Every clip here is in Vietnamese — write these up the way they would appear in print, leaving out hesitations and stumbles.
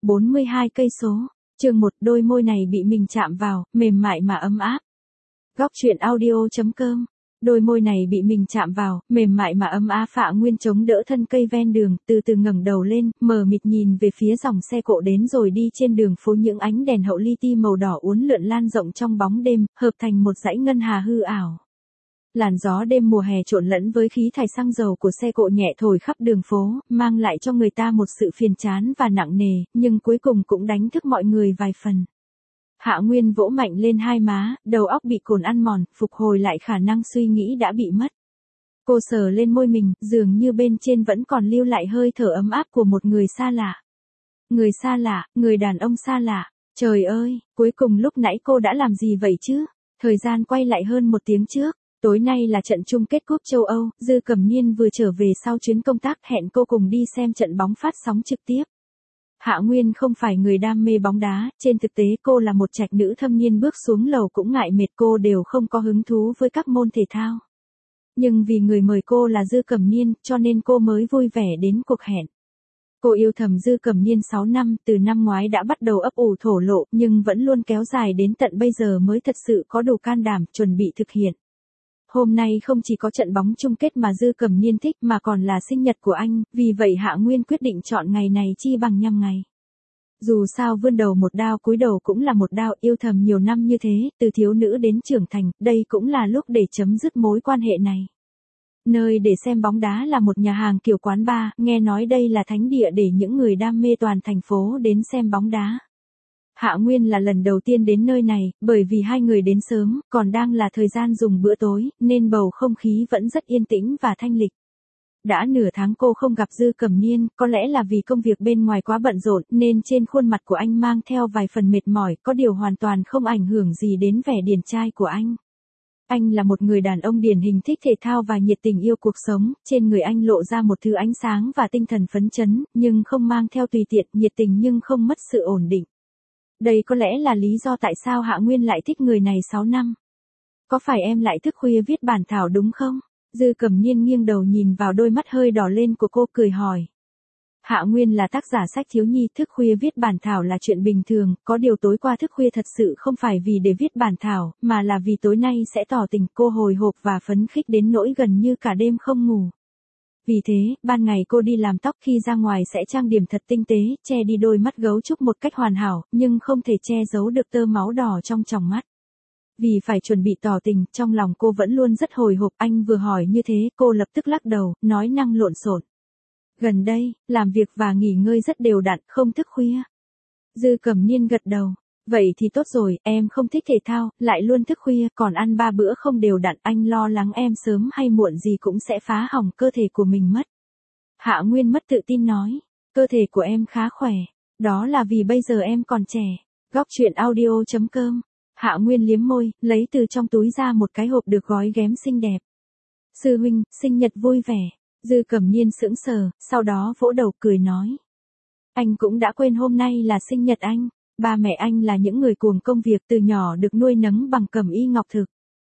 42 cây số. Chương 1, đôi môi này bị mình chạm vào, mềm mại mà ấm áp. Góc truyện audio.com. Đôi môi này bị mình chạm vào, mềm mại mà ấm áp. Hạ Nguyên chống đỡ thân cây ven đường, từ từ ngẩng đầu lên, mờ mịt nhìn về phía dòng xe cộ đến rồi đi trên đường phố, những ánh đèn hậu li ti màu đỏ uốn lượn lan rộng trong bóng đêm, hợp thành một dãy ngân hà hư ảo. Làn gió đêm mùa hè trộn lẫn với khí thải xăng dầu của xe cộ nhẹ thổi khắp đường phố, mang lại cho người ta một sự phiền chán và nặng nề, nhưng cuối cùng cũng đánh thức mọi người vài phần. Hạ Nguyên vỗ mạnh lên hai má, đầu óc bị cồn ăn mòn, phục hồi lại khả năng suy nghĩ đã bị mất. Cô sờ lên môi mình, dường như bên trên vẫn còn lưu lại hơi thở ấm áp của một người xa lạ. Người xa lạ, người đàn ông xa lạ. Trời ơi, cuối cùng lúc nãy cô đã làm gì vậy chứ? Thời gian quay lại hơn một tiếng trước. Tối nay là trận chung kết cúp châu Âu, Dư Cẩm Nhiên vừa trở về sau chuyến công tác, hẹn cô cùng đi xem trận bóng phát sóng trực tiếp. Hạ Nguyên không phải người đam mê bóng đá, trên thực tế cô là một trạch nữ thâm niên, bước xuống lầu cũng ngại mệt, cô đều không có hứng thú với các môn thể thao. Nhưng vì người mời cô là Dư Cẩm Nhiên, cho nên cô mới vui vẻ đến cuộc hẹn. Cô yêu thầm Dư Cẩm Nhiên 6 năm, từ năm ngoái đã bắt đầu ấp ủ thổ lộ, nhưng vẫn luôn kéo dài đến tận bây giờ mới thật sự có đủ can đảm chuẩn bị thực hiện. Hôm nay không chỉ có trận bóng chung kết mà Dư Cẩm Nhiên thích mà còn là sinh nhật của anh, vì vậy Hạ Nguyên quyết định chọn ngày này chi bằng nhằm ngày. Dù sao vươn đầu một đao cúi đầu cũng là một đao, yêu thầm nhiều năm như thế, từ thiếu nữ đến trưởng thành, đây cũng là lúc để chấm dứt mối quan hệ này. Nơi để xem bóng đá là một nhà hàng kiểu quán bar, nghe nói đây là thánh địa để những người đam mê toàn thành phố đến xem bóng đá. Hạ Nguyên là lần đầu tiên đến nơi này, bởi vì hai người đến sớm, còn đang là thời gian dùng bữa tối, nên bầu không khí vẫn rất yên tĩnh và thanh lịch. Đã nửa tháng cô không gặp Dư Cẩm Nhiên, có lẽ là vì công việc bên ngoài quá bận rộn, nên trên khuôn mặt của anh mang theo vài phần mệt mỏi, có điều hoàn toàn không ảnh hưởng gì đến vẻ điển trai của anh. Anh là một người đàn ông điển hình, thích thể thao và nhiệt tình yêu cuộc sống, trên người anh lộ ra một thứ ánh sáng và tinh thần phấn chấn, nhưng không mang theo tùy tiện, nhiệt tình nhưng không mất sự ổn định. Đây có lẽ là lý do tại sao Hạ Nguyên lại thích người này 6 năm. Có phải em lại thức khuya viết bản thảo đúng không? Dư Cẩm Nhiên nghiêng đầu nhìn vào đôi mắt hơi đỏ lên của cô, cười hỏi. Hạ Nguyên là tác giả sách thiếu nhi, thức khuya viết bản thảo là chuyện bình thường, có điều tối qua thức khuya thật sự không phải vì để viết bản thảo, mà là vì tối nay sẽ tỏ tình. Cô hồi hộp và phấn khích đến nỗi gần như cả đêm không ngủ. Vì thế, ban ngày cô đi làm tóc, khi ra ngoài sẽ trang điểm thật tinh tế, che đi đôi mắt gấu trúc một cách hoàn hảo, nhưng không thể che giấu được tơ máu đỏ trong tròng mắt. Vì phải chuẩn bị tỏ tình, trong lòng cô vẫn luôn rất hồi hộp. Anh vừa hỏi như thế, cô lập tức lắc đầu, nói năng lộn xộn. Gần đây, làm việc và nghỉ ngơi rất đều đặn, không thức khuya. Dư Cẩm Nhiên gật đầu. Vậy thì tốt rồi, em không thích thể thao, lại luôn thức khuya, còn ăn 3 bữa không đều đặn, anh lo lắng em sớm hay muộn gì cũng sẽ phá hỏng cơ thể của mình mất. Hạ Nguyên mất tự tin nói, cơ thể của em khá khỏe, đó là vì bây giờ em còn trẻ. Góc truyện audio.com. Hạ Nguyên liếm môi, lấy từ trong túi ra một cái hộp được gói ghém xinh đẹp. Sư huynh, sinh nhật vui vẻ. Dư Cẩm Nhiên sững sờ, sau đó vỗ đầu cười nói. Anh cũng đã quên hôm nay là sinh nhật anh. Ba mẹ anh là những người cuồng công việc, từ nhỏ được nuôi nấng bằng cẩm y ngọc thực.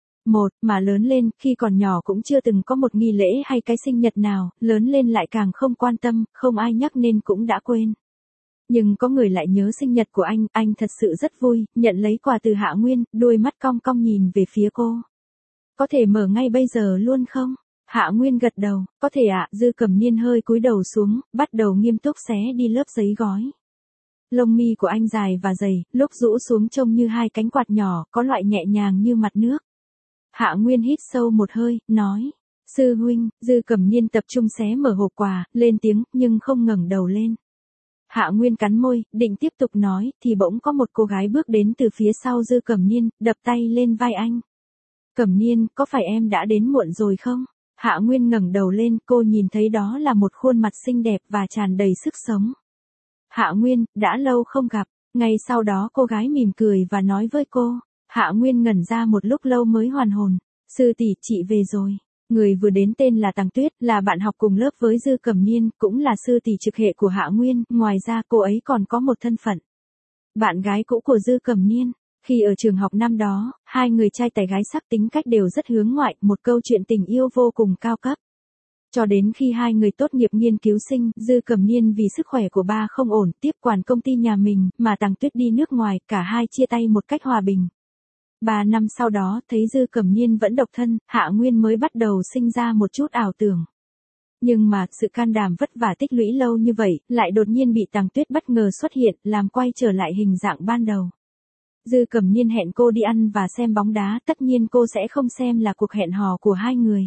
Mà lớn lên, khi còn nhỏ cũng chưa từng có một nghi lễ hay cái sinh nhật nào, lớn lên lại càng không quan tâm, không ai nhắc nên cũng đã quên. Nhưng có người lại nhớ sinh nhật của anh thật sự rất vui, nhận lấy quà từ Hạ Nguyên, đôi mắt cong cong nhìn về phía cô. Có thể mở ngay bây giờ luôn không? Hạ Nguyên gật đầu, có thể ạ. Dư Cẩm Nhiên hơi cúi đầu xuống, bắt đầu nghiêm túc xé đi lớp giấy gói. Lông mi của anh dài và dày, lúc rũ xuống trông như hai cánh quạt nhỏ, có loại nhẹ nhàng như mặt nước. Hạ Nguyên hít sâu một hơi, nói. Sư huynh. Dư Cẩm Nhiên tập trung xé mở hộp quà, lên tiếng, nhưng không ngẩng đầu lên. Hạ Nguyên cắn môi, định tiếp tục nói, thì bỗng có một cô gái bước đến từ phía sau Dư Cẩm Nhiên, đập tay lên vai anh. Cẩm Nhiên, có phải em đã đến muộn rồi không? Hạ Nguyên ngẩng đầu lên, cô nhìn thấy đó là một khuôn mặt xinh đẹp và tràn đầy sức sống. Hạ Nguyên, đã lâu không gặp. Ngay sau đó cô gái mỉm cười và nói với cô. Hạ Nguyên ngẩn ra một lúc lâu mới hoàn hồn. Sư tỷ, chị về rồi. Người vừa đến tên là Tằng Tuyết, là bạn học cùng lớp với Dư Cẩm Nhiên, cũng là sư tỷ trực hệ của Hạ Nguyên, ngoài ra cô ấy còn có một thân phận. Bạn gái cũ của Dư Cẩm Nhiên. Khi ở trường học năm đó, hai người trai tài gái sắc tính cách đều rất hướng ngoại, một câu chuyện tình yêu vô cùng cao cấp. Cho đến khi hai người tốt nghiệp nghiên cứu sinh, Dư Cẩm Niên vì sức khỏe của ba không ổn, tiếp quản công ty nhà mình, mà Tằng Tuyết đi nước ngoài, cả hai chia tay một cách hòa bình. 3 năm sau đó, thấy Dư Cẩm Niên vẫn độc thân, Hạ Nguyên mới bắt đầu sinh ra một chút ảo tưởng. Nhưng mà, sự can đảm vất vả tích lũy lâu như vậy, lại đột nhiên bị Tằng Tuyết bất ngờ xuất hiện, làm quay trở lại hình dạng ban đầu. Dư Cẩm Niên hẹn cô đi ăn và xem bóng đá, tất nhiên cô sẽ không xem là cuộc hẹn hò của hai người.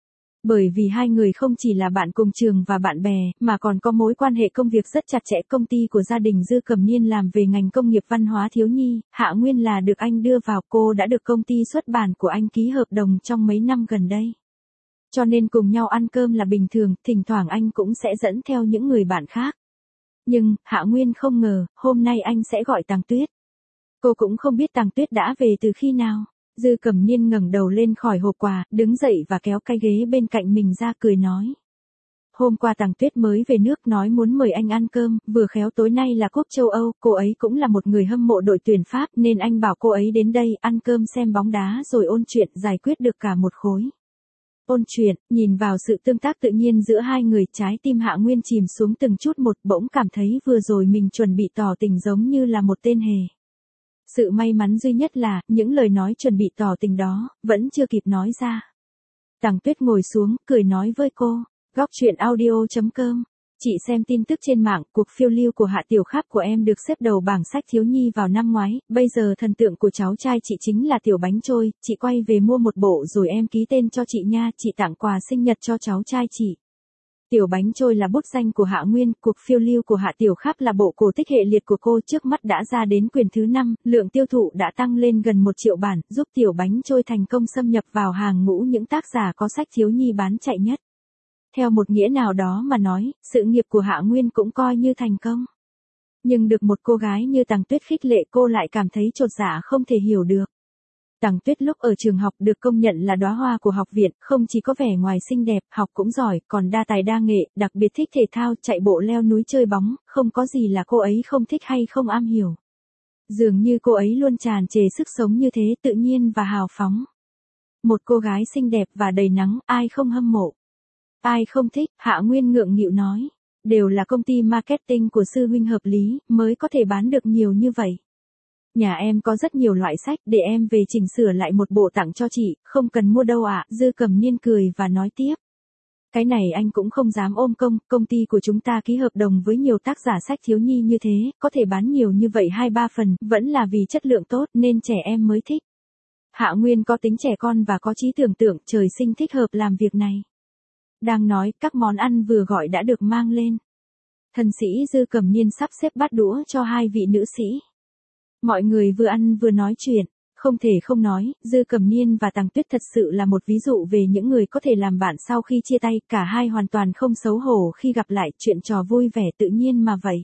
Bởi vì hai người không chỉ là bạn cùng trường và bạn bè, mà còn có mối quan hệ công việc rất chặt chẽ. Công ty của gia đình Dư Cẩm Niên làm về ngành công nghiệp văn hóa thiếu nhi, Hạ Nguyên là được anh đưa vào, cô đã được công ty xuất bản của anh ký hợp đồng trong mấy năm gần đây. Cho nên cùng nhau ăn cơm là bình thường, thỉnh thoảng anh cũng sẽ dẫn theo những người bạn khác. Nhưng, Hạ Nguyên không ngờ, hôm nay anh sẽ gọi Tằng Tuyết. Cô cũng không biết Tằng Tuyết đã về từ khi nào. Dư Cẩm Niên ngẩng đầu lên khỏi hộp quà, đứng dậy và kéo cái ghế bên cạnh mình ra cười nói. Hôm qua Tằng Tuyết mới về nước nói muốn mời anh ăn cơm, vừa khéo tối nay là Cúp châu Âu, cô ấy cũng là một người hâm mộ đội tuyển Pháp nên anh bảo cô ấy đến đây ăn cơm xem bóng đá rồi ôn chuyện giải quyết được cả một khối. Ôn chuyện, nhìn vào sự tương tác tự nhiên giữa hai người, trái tim Hạ Nguyên chìm xuống từng chút một, bỗng cảm thấy vừa rồi mình chuẩn bị tỏ tình giống như là một tên hề. Sự may mắn duy nhất là, những lời nói chuẩn bị tỏ tình đó, vẫn chưa kịp nói ra. Tằng Tuyết ngồi xuống, cười nói với cô, góc truyện audio.com. Chị xem tin tức trên mạng, cuộc phiêu lưu của Hạ Tiểu Kháp của em được xếp đầu bảng sách thiếu nhi vào năm ngoái, bây giờ thần tượng của cháu trai chị chính là Tiểu Bánh Trôi, chị quay về mua một bộ rồi em ký tên cho chị nha, chị tặng quà sinh nhật cho cháu trai chị. Tiểu Bánh Trôi là bút danh của Hạ Nguyên, cuộc phiêu lưu của Hạ Tiểu Kháp là bộ cổ tích hệ liệt của cô, trước mắt đã ra đến quyển thứ 5, lượng tiêu thụ đã tăng lên gần 1 triệu bản, giúp Tiểu Bánh Trôi thành công xâm nhập vào hàng ngũ những tác giả có sách thiếu nhi bán chạy nhất. Theo một nghĩa nào đó mà nói, sự nghiệp của Hạ Nguyên cũng coi như thành công. Nhưng được một cô gái như Tằng Tuyết khích lệ, cô lại cảm thấy chột dạ không thể hiểu được. Tằng Tuyết lúc ở trường học được công nhận là đóa hoa của học viện, không chỉ có vẻ ngoài xinh đẹp, học cũng giỏi, còn đa tài đa nghệ, đặc biệt thích thể thao, chạy bộ, leo núi, chơi bóng, không có gì là cô ấy không thích hay không am hiểu. Dường như cô ấy luôn tràn trề sức sống như thế, tự nhiên và hào phóng. Một cô gái xinh đẹp và đầy nắng, ai không hâm mộ. Ai không thích, Hạ Nguyên ngượng nghịu nói. Đều là công ty marketing của sư huynh hợp lý, mới có thể bán được nhiều như vậy. Nhà em có rất nhiều loại sách, để em về chỉnh sửa lại một bộ tặng cho chị, không cần mua đâu ạ. Dư Cẩm Niên cười và nói tiếp. Cái này anh cũng không dám ôm công ty của chúng ta ký hợp đồng với nhiều tác giả sách thiếu nhi như thế, có thể bán nhiều như vậy 2-3 phần, vẫn là vì chất lượng tốt nên trẻ em mới thích. Hạ Nguyên có tính trẻ con và có trí tưởng tượng, trời sinh thích hợp làm việc này. Đang nói, các món ăn vừa gọi đã được mang lên. Thần sĩ Dư Cẩm Niên sắp xếp bát đũa cho hai vị nữ sĩ. Mọi người vừa ăn vừa nói chuyện, không thể không nói, Dư Cẩm Niên và Tằng Tuyết thật sự là một ví dụ về những người có thể làm bạn sau khi chia tay, cả hai hoàn toàn không xấu hổ khi gặp lại, chuyện trò vui vẻ tự nhiên mà vậy.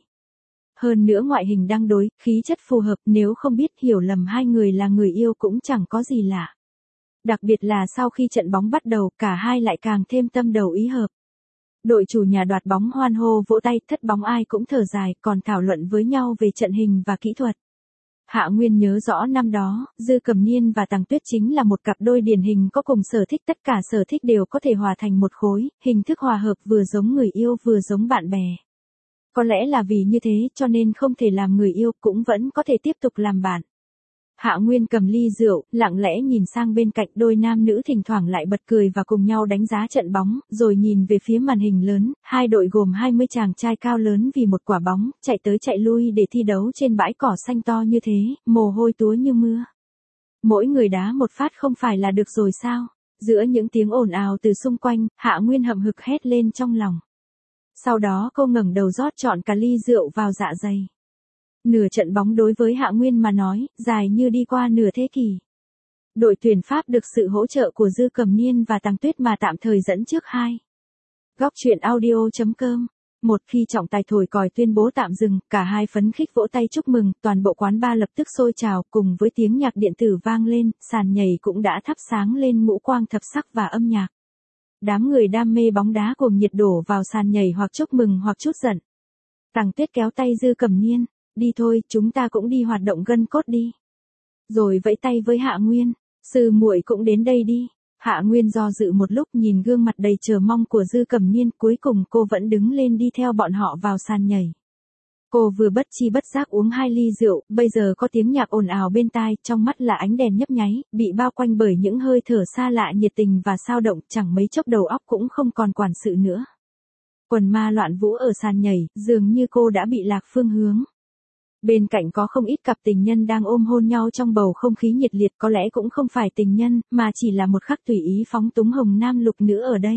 Hơn nữa ngoại hình đang đối, khí chất phù hợp, nếu không biết hiểu lầm hai người là người yêu cũng chẳng có gì lạ. Đặc biệt là sau khi trận bóng bắt đầu, cả hai lại càng thêm tâm đầu ý hợp. Đội chủ nhà đoạt bóng hoan hô vỗ tay, thất bóng ai cũng thở dài, còn thảo luận với nhau về trận hình và kỹ thuật. Hạ Nguyên nhớ rõ năm đó, Dư Cẩm Niên và Tằng Tuyết chính là một cặp đôi điển hình có cùng sở thích, tất cả sở thích đều có thể hòa thành một khối, hình thức hòa hợp vừa giống người yêu vừa giống bạn bè. Có lẽ là vì như thế cho nên không thể làm người yêu cũng vẫn có thể tiếp tục làm bạn. Hạ Nguyên cầm ly rượu, lặng lẽ nhìn sang bên cạnh, đôi nam nữ thỉnh thoảng lại bật cười và cùng nhau đánh giá trận bóng, rồi nhìn về phía màn hình lớn, hai đội gồm 20 chàng trai cao lớn vì một quả bóng, chạy tới chạy lui để thi đấu trên bãi cỏ xanh to như thế, mồ hôi túa như mưa. Mỗi người đá một phát không phải là được rồi sao? Giữa những tiếng ồn ào từ xung quanh, Hạ Nguyên hậm hực hét lên trong lòng. Sau đó cô ngẩng đầu rót trọn cả ly rượu vào dạ dày. Nửa trận bóng đối với Hạ Nguyên mà nói, dài như đi qua nửa thế kỷ. Đội tuyển Pháp được sự hỗ trợ của Dư Cẩm Niên và Tằng Tuyết mà tạm thời dẫn trước 2. Góc truyện audio.com. Một khi trọng tài thổi còi tuyên bố tạm dừng, cả hai phấn khích vỗ tay chúc mừng, toàn bộ quán bar lập tức sôi trào, cùng với tiếng nhạc điện tử vang lên, sàn nhảy cũng đã thắp sáng lên ngũ quang thập sắc và âm nhạc. Đám người đam mê bóng đá cùng nhiệt đổ vào sàn nhảy hoặc chúc mừng hoặc chút giận. Tằng Tuyết kéo tay Dư Cẩm Niên, đi thôi, chúng ta cũng đi hoạt động gân cốt đi. Rồi vẫy tay với Hạ Nguyên, sư muội cũng đến đây đi. Hạ Nguyên do dự một lúc nhìn gương mặt đầy chờ mong của Dư Cẩm Niên, cuối cùng cô vẫn đứng lên đi theo bọn họ vào sàn nhảy. Cô vừa bất chi bất giác uống 2 ly rượu, bây giờ có tiếng nhạc ồn ào bên tai, trong mắt là ánh đèn nhấp nháy, bị bao quanh bởi những hơi thở xa lạ nhiệt tình và sao động, chẳng mấy chốc đầu óc cũng không còn quản sự nữa. Quần ma loạn vũ ở sàn nhảy, dường như cô đã bị lạc phương hướng. Bên cạnh có không ít cặp tình nhân đang ôm hôn nhau trong bầu không khí nhiệt liệt, có lẽ cũng không phải tình nhân, mà chỉ là một khắc tùy ý phóng túng hồng nam lục nữ ở đây.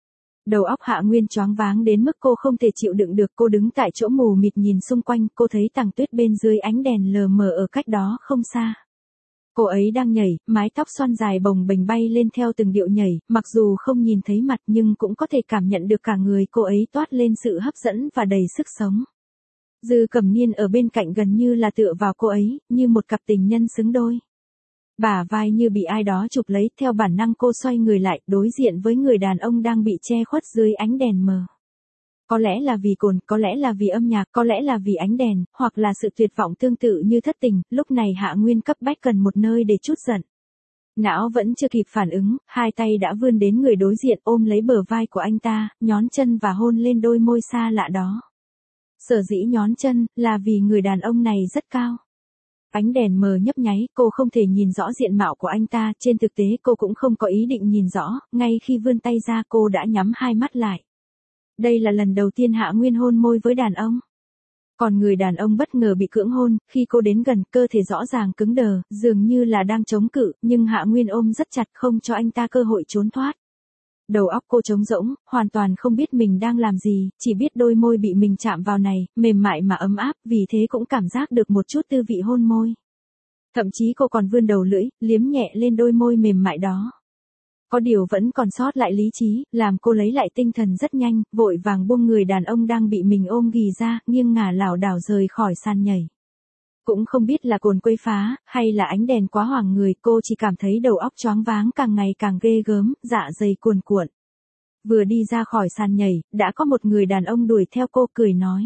Đầu óc Hạ Nguyên choáng váng đến mức cô không thể chịu đựng được, cô đứng tại chỗ mù mịt nhìn xung quanh, cô thấy Tằng Tuyết bên dưới ánh đèn lờ mờ ở cách đó không xa. Cô ấy đang nhảy, mái tóc xoăn dài bồng bềnh bay lên theo từng điệu nhảy, mặc dù không nhìn thấy mặt nhưng cũng có thể cảm nhận được cả người cô ấy toát lên sự hấp dẫn và đầy sức sống. Dư Cẩm Niên ở bên cạnh gần như là tựa vào cô ấy, như một cặp tình nhân xứng đôi. Bả vai như bị ai đó chụp lấy, theo bản năng cô xoay người lại, đối diện với người đàn ông đang bị che khuất dưới ánh đèn mờ. Có lẽ là vì cồn, có lẽ là vì âm nhạc, có lẽ là vì ánh đèn, hoặc là sự tuyệt vọng tương tự như thất tình, lúc này Hạ Nguyên cấp bách cần một nơi để trút giận. Não vẫn chưa kịp phản ứng, hai tay đã vươn đến người đối diện ôm lấy bờ vai của anh ta, nhón chân và hôn lên đôi môi xa lạ đó. Sở dĩ nhón chân, là vì người đàn ông này rất cao. Ánh đèn mờ nhấp nháy, cô không thể nhìn rõ diện mạo của anh ta, trên thực tế cô cũng không có ý định nhìn rõ, ngay khi vươn tay ra cô đã nhắm hai mắt lại. Đây là lần đầu tiên Hạ Nguyên hôn môi với đàn ông. Còn người đàn ông bất ngờ bị cưỡng hôn, khi cô đến gần, cơ thể rõ ràng cứng đờ, dường như là đang chống cự, nhưng Hạ Nguyên ôm rất chặt không cho anh ta cơ hội trốn thoát. Đầu óc cô trống rỗng, hoàn toàn không biết mình đang làm gì, chỉ biết đôi môi bị mình chạm vào này, mềm mại mà ấm áp, vì thế cũng cảm giác được một chút tư vị hôn môi. Thậm chí cô còn vươn đầu lưỡi, liếm nhẹ lên đôi môi mềm mại đó. Có điều vẫn còn sót lại lý trí, làm cô lấy lại tinh thần rất nhanh, vội vàng buông người đàn ông đang bị mình ôm ghì ra, nghiêng ngả lảo đảo rời khỏi sàn nhảy. Cũng không biết là cồn quấy phá, hay là ánh đèn quá hoảng người, cô chỉ cảm thấy đầu óc choáng váng càng ngày càng ghê gớm, dạ dày cuồn cuộn. Vừa đi ra khỏi sàn nhảy, đã có một người đàn ông đuổi theo cô cười nói.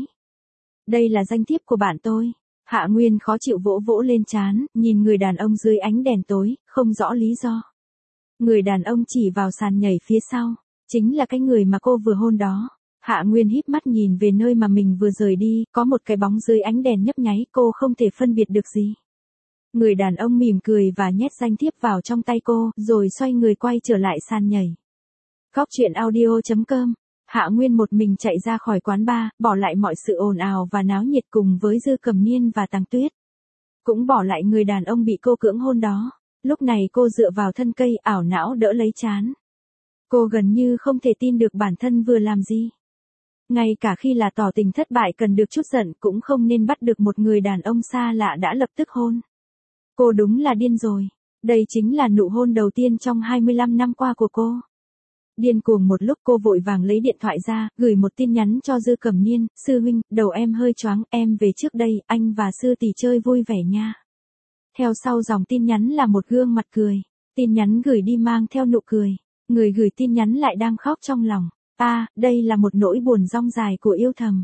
Đây là danh thiếp của bạn tôi. Hạ Nguyên khó chịu vỗ vỗ lên trán, nhìn người đàn ông dưới ánh đèn tối, không rõ lý do. Người đàn ông chỉ vào sàn nhảy phía sau, chính là cái người mà cô vừa hôn đó. Hạ Nguyên híp mắt nhìn về nơi mà mình vừa rời đi, có một cái bóng dưới ánh đèn nhấp nháy, cô không thể phân biệt được gì. Người đàn ông mỉm cười và nhét danh thiếp vào trong tay cô, rồi xoay người quay trở lại sàn nhảy. Góc truyện audio.com. Hạ Nguyên một mình chạy ra khỏi quán bar, bỏ lại mọi sự ồn ào và náo nhiệt cùng với Dư Cẩm Niên và Tằng Tuyết. Cũng bỏ lại người đàn ông bị cô cưỡng hôn đó. Lúc này cô dựa vào thân cây, ảo não đỡ lấy trán. Cô gần như không thể tin được bản thân vừa làm gì. Ngay cả khi là tỏ tình thất bại cần được chút giận cũng không nên bắt được một người đàn ông xa lạ đã lập tức hôn. Cô đúng là điên rồi. Đây chính là nụ hôn đầu tiên trong 25 năm qua của cô. Điên cuồng một lúc cô vội vàng lấy điện thoại ra, gửi một tin nhắn cho Dư Cẩm Niên, sư huynh, đầu em hơi choáng, em về trước đây, anh và sư tỷ chơi vui vẻ nha. Theo sau dòng tin nhắn là một gương mặt cười, tin nhắn gửi đi mang theo nụ cười, người gửi tin nhắn lại đang khóc trong lòng. Đây là một nỗi buồn dong dài của yêu thầm.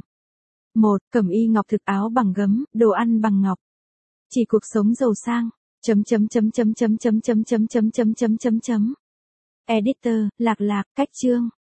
Cẩm y ngọc thực áo bằng gấm, đồ ăn bằng ngọc. Chỉ cuộc sống giàu sang. Editor, Lạc Lạc, cách chương.